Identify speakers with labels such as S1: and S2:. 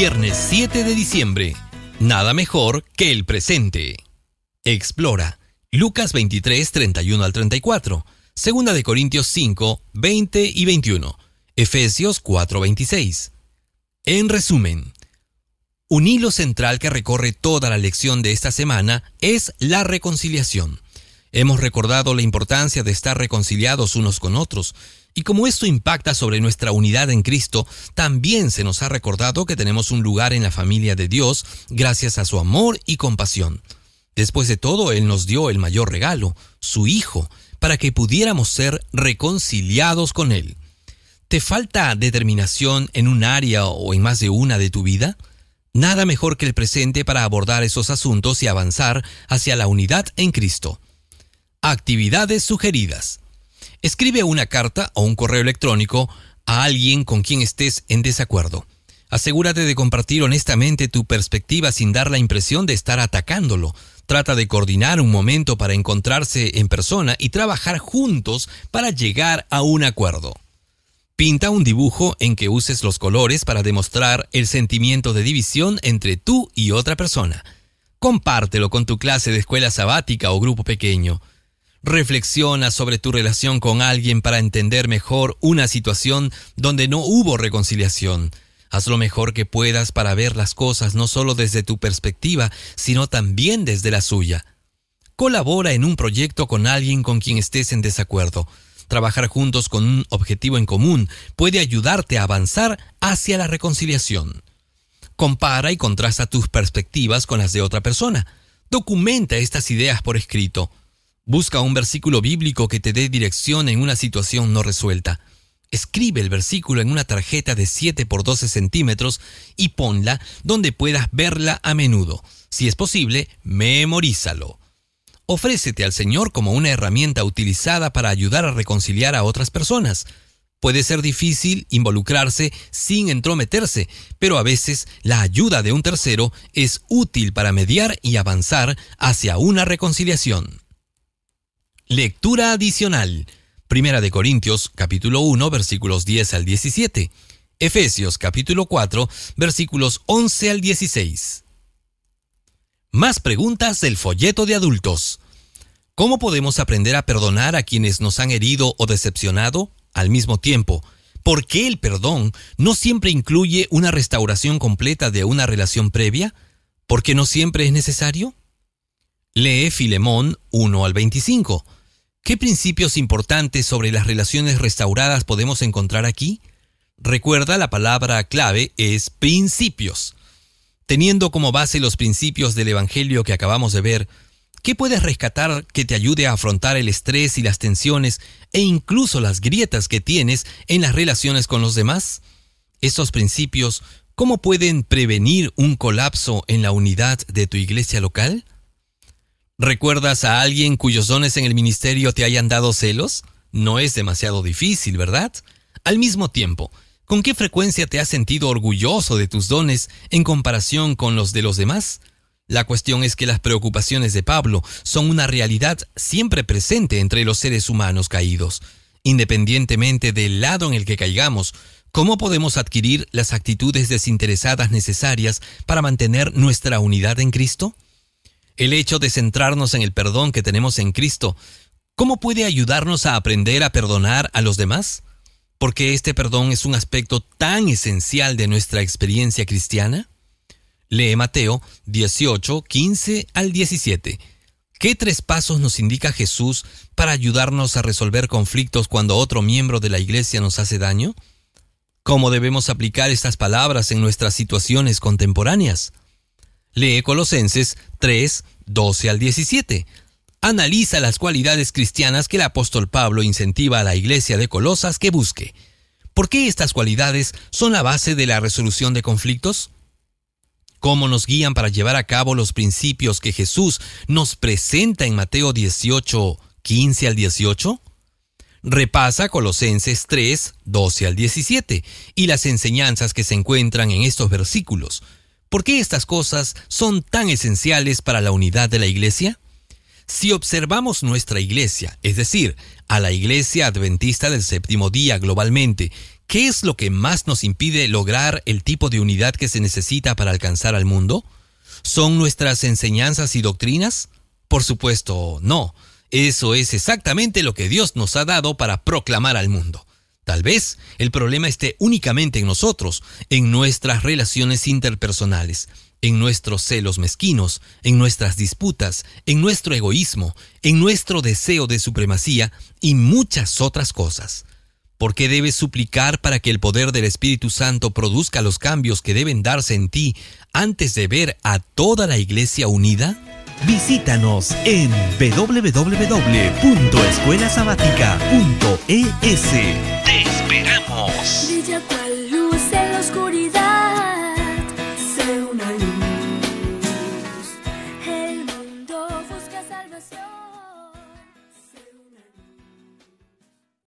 S1: Viernes 7 de diciembre. Nada mejor que el presente. Explora Lucas 23, 31 al 34. Segunda de Corintios 5, 20 y 21. Efesios 4, 26. En resumen, un hilo central que recorre toda la lección de esta semana es la reconciliación. Hemos recordado la importancia de estar reconciliados unos con otros, y como esto impacta sobre nuestra unidad en Cristo, también se nos ha recordado que tenemos un lugar en la familia de Dios gracias a su amor y compasión. Después de todo, Él nos dio el mayor regalo, su Hijo, para que pudiéramos ser reconciliados con Él. ¿Te falta determinación en un área o en más de una de tu vida? Nada mejor que el presente para abordar esos asuntos y avanzar hacia la unidad en Cristo. Actividades sugeridas. Escribe una carta o un correo electrónico a alguien con quien estés en desacuerdo. Asegúrate de compartir honestamente tu perspectiva sin dar la impresión de estar atacándolo. Trata de coordinar un momento para encontrarse en persona y trabajar juntos para llegar a un acuerdo. Pinta un dibujo en que uses los colores para demostrar el sentimiento de división entre tú y otra persona. Compártelo con tu clase de escuela sabática o grupo pequeño. Reflexiona sobre tu relación con alguien para entender mejor una situación donde no hubo reconciliación. Haz lo mejor que puedas para ver las cosas no solo desde tu perspectiva, sino también desde la suya. Colabora en un proyecto con alguien con quien estés en desacuerdo. Trabajar juntos con un objetivo en común puede ayudarte a avanzar hacia la reconciliación. Compara y contrasta tus perspectivas con las de otra persona. Documenta estas ideas por escrito. Busca un versículo bíblico que te dé dirección en una situación no resuelta. Escribe el versículo en una tarjeta de 7 por 12 centímetros y ponla donde puedas verla a menudo. Si es posible, memorízalo. Ofrécete al Señor como una herramienta utilizada para ayudar a reconciliar a otras personas. Puede ser difícil involucrarse sin entrometerse, pero a veces la ayuda de un tercero es útil para mediar y avanzar hacia una reconciliación. Lectura adicional. Primera de Corintios, capítulo 1, versículos 10 al 17. Efesios, capítulo 4, versículos 11 al 16. Más preguntas del folleto de adultos. ¿Cómo podemos aprender a perdonar a quienes nos han herido o decepcionado? Al mismo tiempo, ¿por qué el perdón no siempre incluye una restauración completa de una relación previa? ¿Por qué no siempre es necesario? Lee Filemón 1 al 25. ¿Qué principios importantes sobre las relaciones restauradas podemos encontrar aquí? Recuerda, la palabra clave es principios. Teniendo como base los principios del Evangelio que acabamos de ver, ¿qué puedes rescatar que te ayude a afrontar el estrés y las tensiones e incluso las grietas que tienes en las relaciones con los demás? Estos principios, ¿cómo pueden prevenir un colapso en la unidad de tu iglesia local? ¿Recuerdas a alguien cuyos dones en el ministerio te hayan dado celos? No es demasiado difícil, ¿verdad? Al mismo tiempo, ¿con qué frecuencia te has sentido orgulloso de tus dones en comparación con los de los demás? La cuestión es que las preocupaciones de Pablo son una realidad siempre presente entre los seres humanos caídos. Independientemente del lado en el que caigamos, ¿cómo podemos adquirir las actitudes desinteresadas necesarias para mantener nuestra unidad en Cristo? El hecho de centrarnos en el perdón que tenemos en Cristo, ¿cómo puede ayudarnos a aprender a perdonar a los demás? ¿Porque este perdón es un aspecto tan esencial de nuestra experiencia cristiana? Lee Mateo 18, 15 al 17. ¿Qué 3 pasos nos indica Jesús para ayudarnos a resolver conflictos cuando otro miembro de la iglesia nos hace daño? ¿Cómo debemos aplicar estas palabras en nuestras situaciones contemporáneas? Lee Colosenses 3, 12 al 17. Analiza las cualidades cristianas que el apóstol Pablo incentiva a la iglesia de Colosas que busque. ¿Por qué estas cualidades son la base de la resolución de conflictos? ¿Cómo nos guían para llevar a cabo los principios que Jesús nos presenta en Mateo 18, 15 al 18? Repasa Colosenses 3, 12 al 17 y las enseñanzas que se encuentran en estos versículos. ¿Por qué estas cosas son tan esenciales para la unidad de la iglesia? Si observamos nuestra iglesia, es decir, a la Iglesia Adventista del Séptimo Día globalmente, ¿qué es lo que más nos impide lograr el tipo de unidad que se necesita para alcanzar al mundo? ¿Son nuestras enseñanzas y doctrinas? Por supuesto, no. Eso es exactamente lo que Dios nos ha dado para proclamar al mundo. Tal vez el problema esté únicamente en nosotros, en nuestras relaciones interpersonales, en nuestros celos mezquinos, en nuestras disputas, en nuestro egoísmo, en nuestro deseo de supremacía y muchas otras cosas. ¿Por qué debes suplicar para que el poder del Espíritu Santo produzca los cambios que deben darse en ti antes de ver a toda la iglesia unida?
S2: Visítanos en www.escuelasabatica.es. ¡Te esperamos!